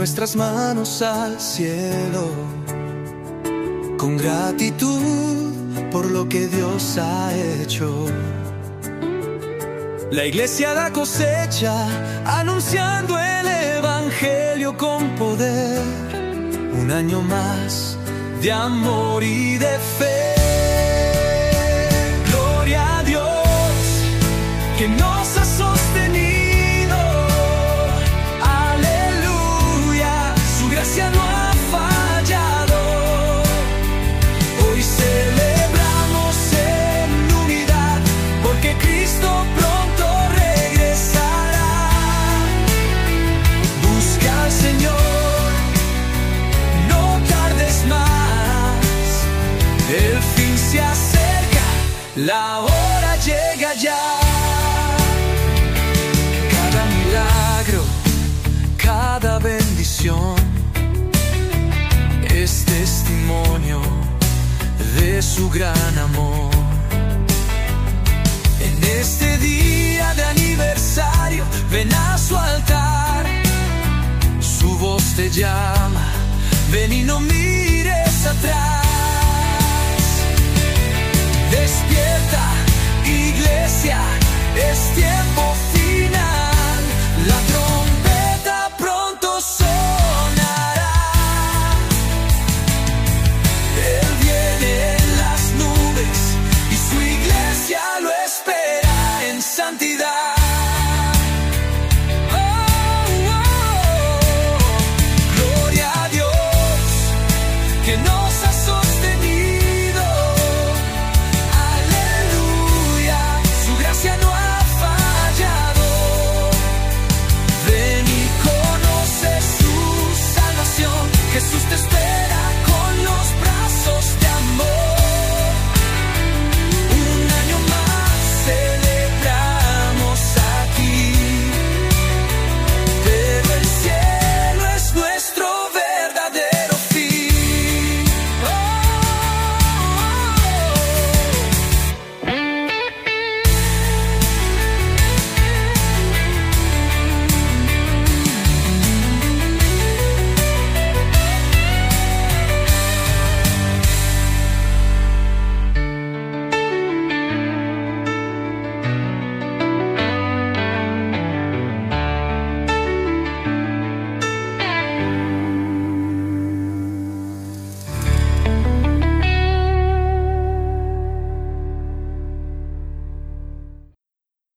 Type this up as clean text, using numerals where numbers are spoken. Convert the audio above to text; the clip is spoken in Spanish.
nuestras manos al cielo, con gratitud por lo que Dios ha hecho. La iglesia da cosecha, anunciando el evangelio con poder. Un año más de amor y de fe. Gloria a Dios que nos ha sostenido. Aleluya, su gracia no ha fallado. Hoy celebramos en unidad, porque Cristo pronto regresará. Busca al Señor, no tardes más. El fin se acerca, la hora llega ya. Cada milagro, cada bendición es testimonio de su gran amor. En este día de aniversario, ven a su altar. Su voz te llama, ven y no mires atrás. Despierta, iglesia, es tiempo